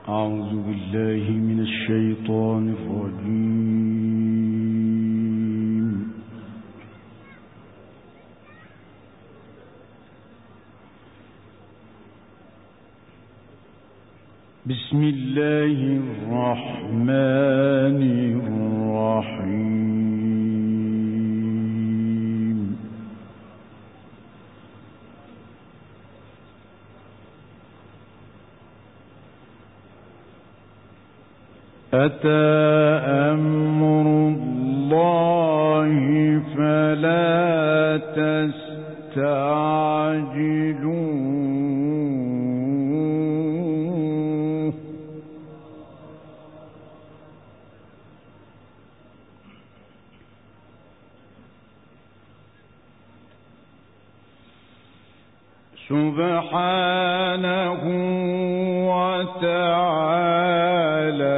أعوذ بالله من الشيطان الرجيم. بسم الله الرحمن الرحيم. أتى أمر الله فلا تستعجلوه سبحانه وتعالى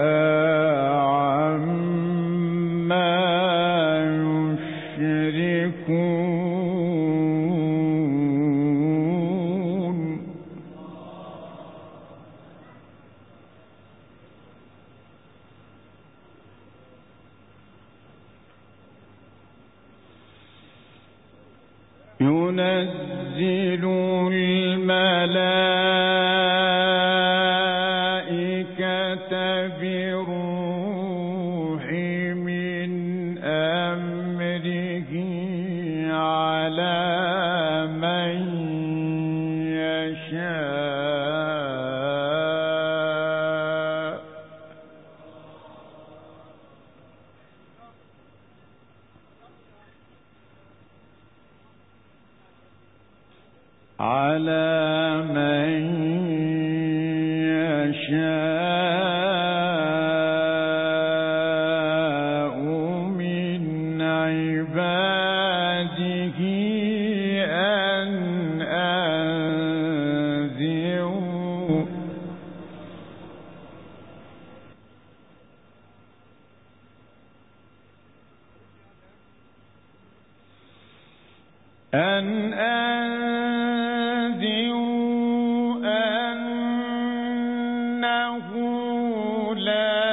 ينزل الملائكة بالروح من أمره على من يشاء من عباده أن أنذروا أنه لا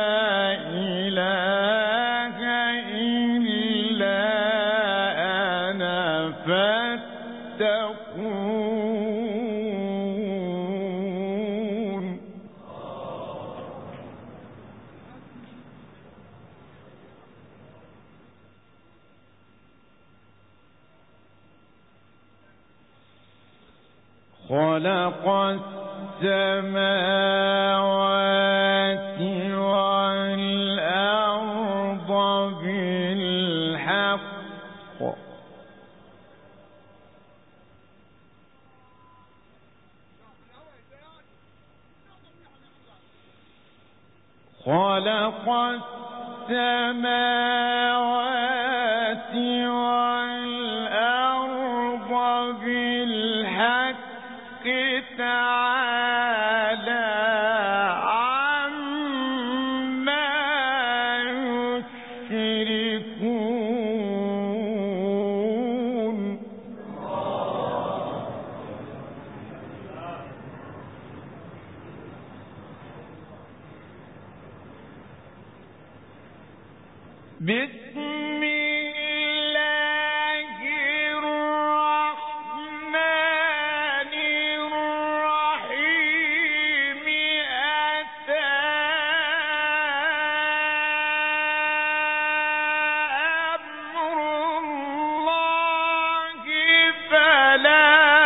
إله إلا أنا فاتقون خلق السماوات والأرض بالحق خلق السماوات والأرض بالحق تعالى عما يشركون بسم الله الرحمن الرحيم. أتى أمر الله فلا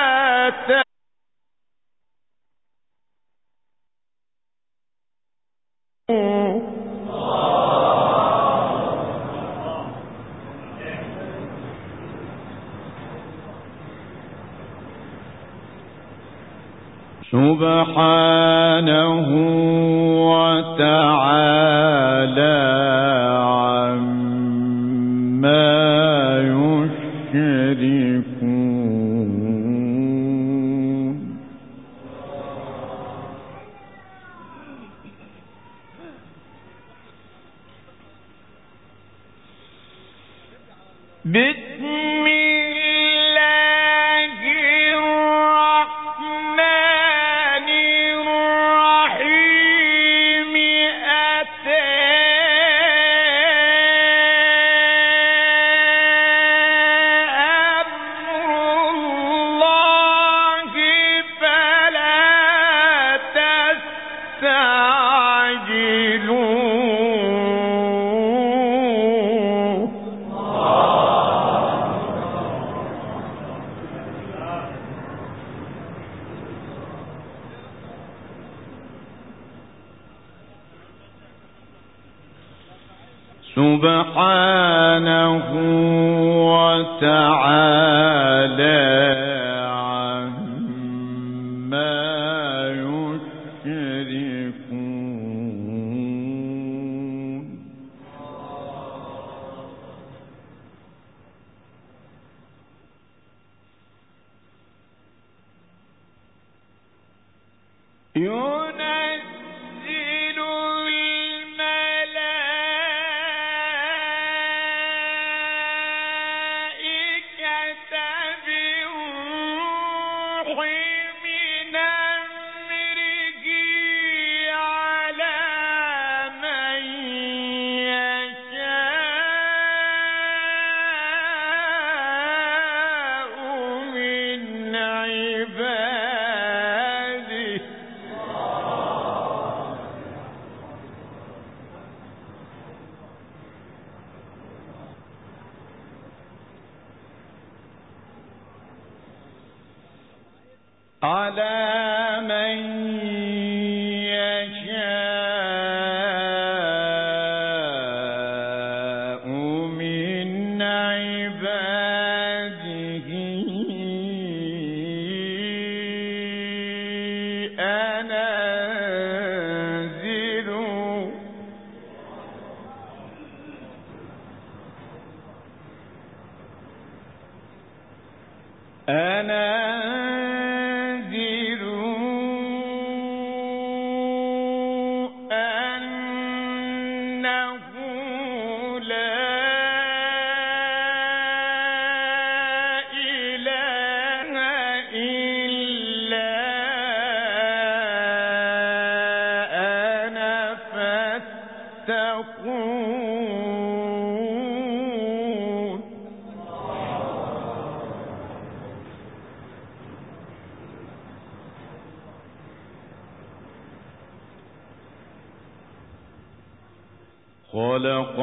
سبحانه وتعالى عما يشركون. بسم الله الرحمن الرحيم. سبحانه وتعالى عما يشركون. ينزل الملائكة بالروح من أمره على من يشاء من عباده على من يشاء من عباده أن أنذروا أنه لا إله إلا أنا فاتقون. خلق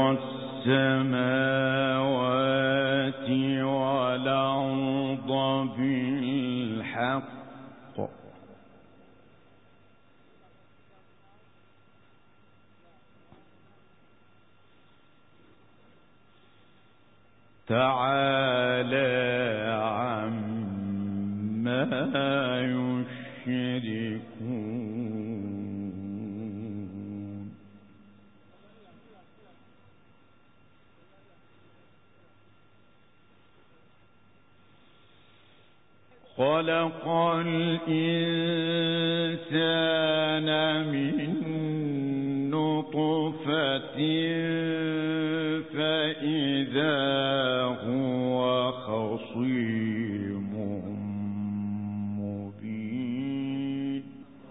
السماوات والأرض بالحق تعالى عما يشركون. خلق الإنسان من نطفة فإذا هو خصيم مبين.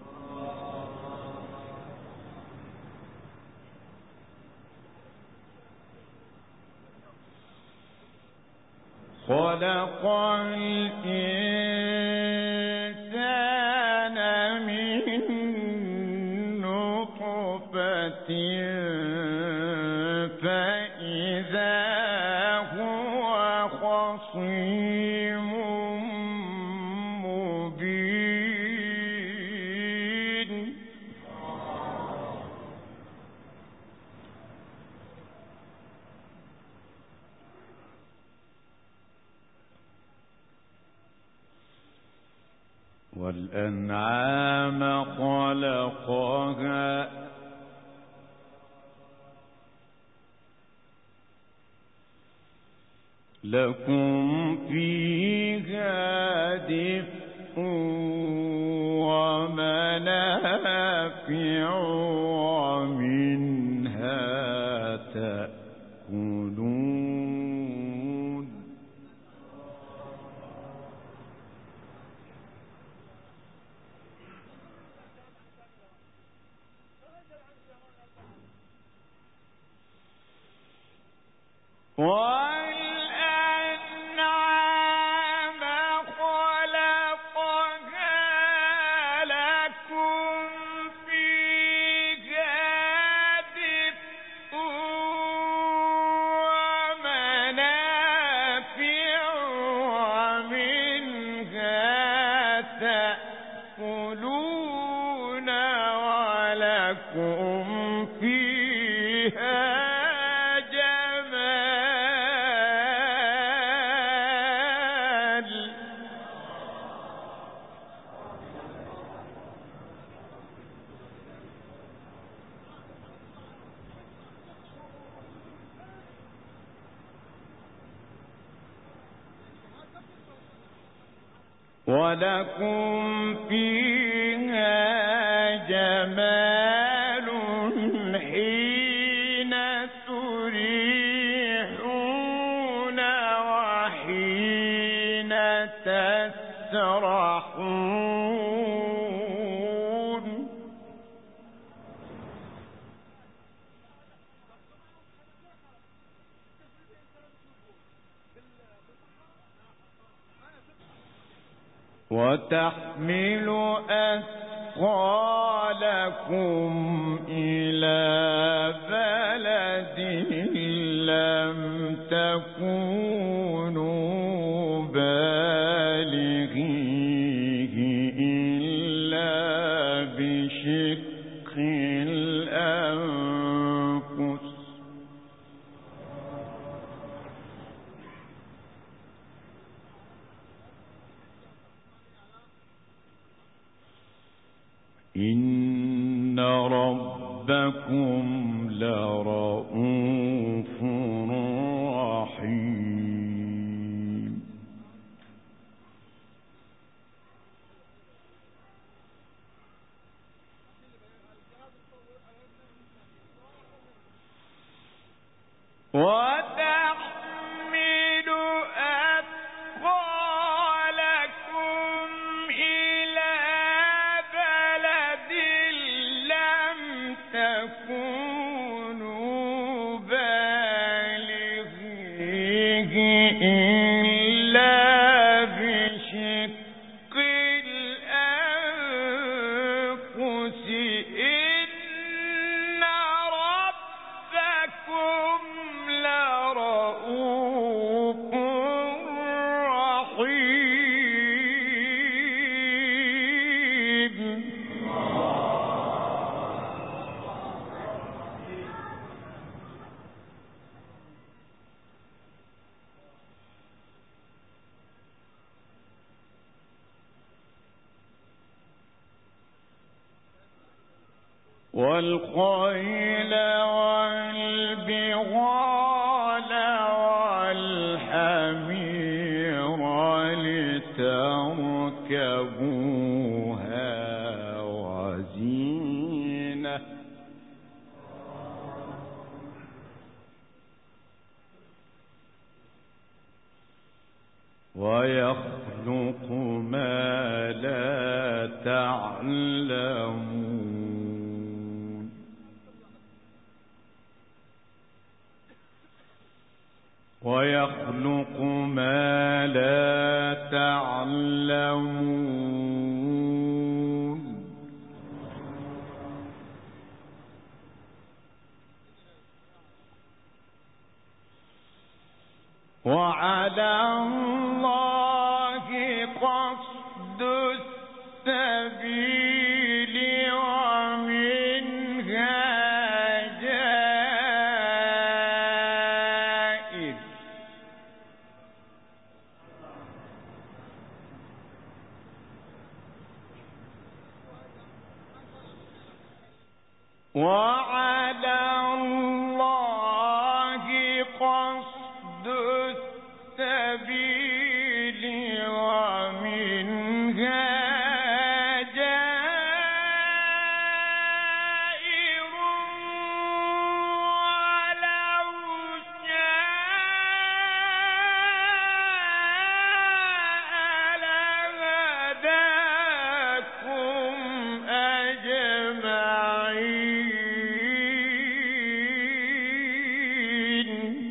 خلق الإنسان من نطفة فإذا هو خصيم مبين. والأنعام خلقها لكم فيها دفء ومنافع ومنها تأكلون. والأنعام خلقها لكم فيها دفء ومنافع ومنها تأكلون ولكم فيها ولكم فيها جمال حين تريحون وحين تسرحون. وتحمل أثقالكم إلى بلد لم تكونوا بالغيه إلا بشق الأنفس. إن ربكم لرؤوف رحيم. وتحمل أثقالكم إلى بلد لم تكونوا بالغيه إلا بشق الأنفس. إن ربكم لرؤوف رحيم. والخيل والبغال والحمير لتركبوها وزينة. ويخلق ما لا تعلمون. ويخلق ما لا تعلمون. وعلى الله قصد السبيل ومنها جائر. وعلى الله قصد السبيل ومنها جائر. ولو شاء لهداكم أجمعين.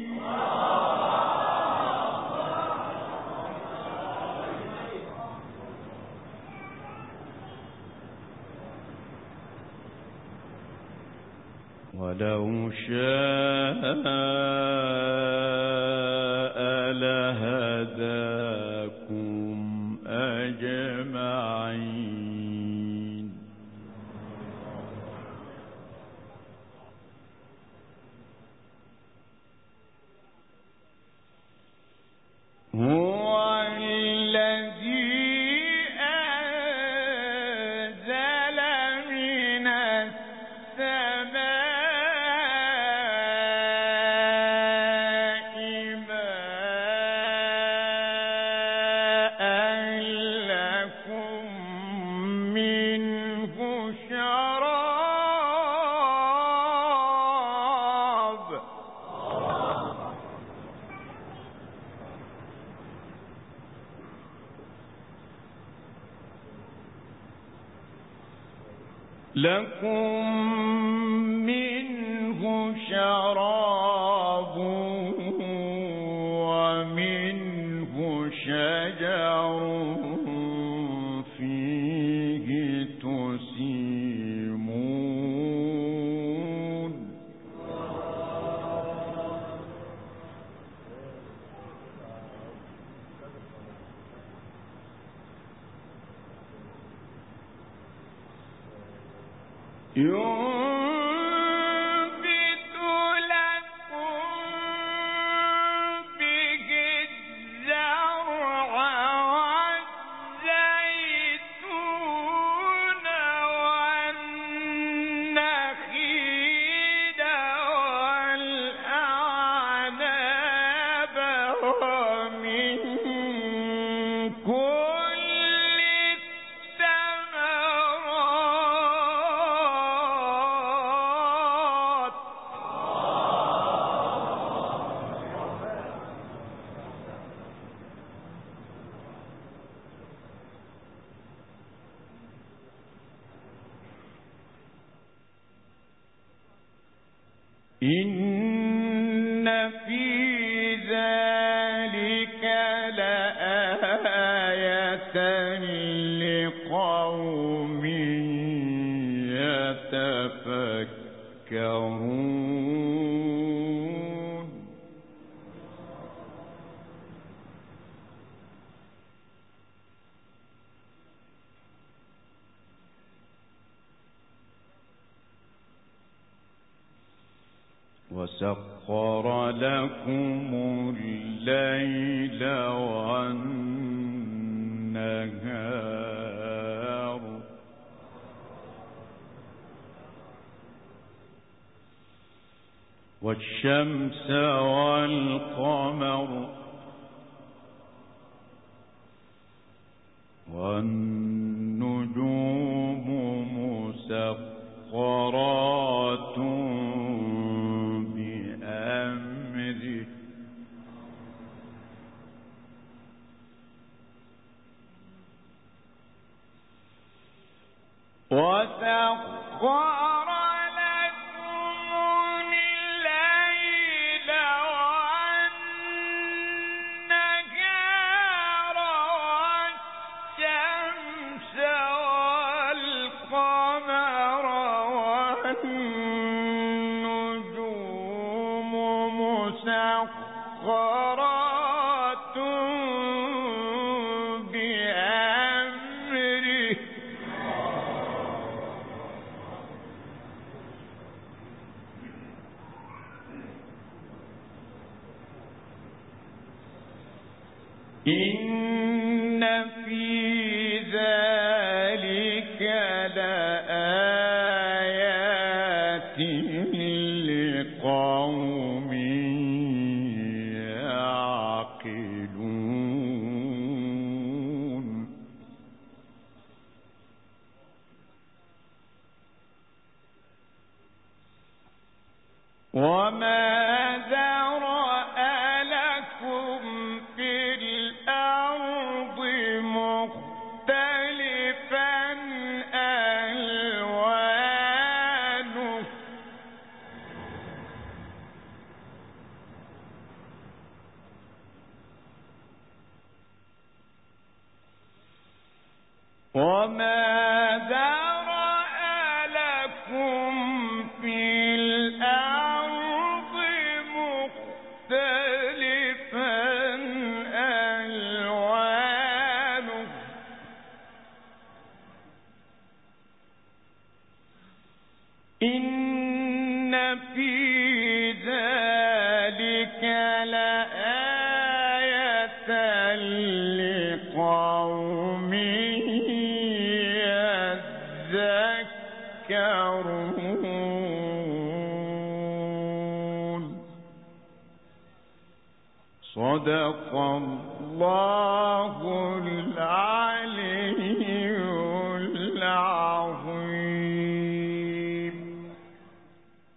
ولو شاء لهداكم أجمعين. هو الذي أنزل من السماء ماء لكم منه شراب ومنه شجر فيه تسيمون ينبت لكم به الزرع والزيتون والنخيل والأعناب ومن كل الثمرات إن في ذلك لآية لقوم يتفكرون وسخر لكم الليل والنهار والشمس والقمر والنجوم مسخرات بأمره وسخر لكم الليل والنهار والشمس والقمر والنجوم مسخرات بأمره إن في ذلك لآيات لقوم يعقلون وما ذرأ لكم في الأرض مختلفا ألوانه وما ذرأ لكم في الأرض مختلفا ألوانه إن في ذلك لآية لقوم يذكرون صدق الله العظيم.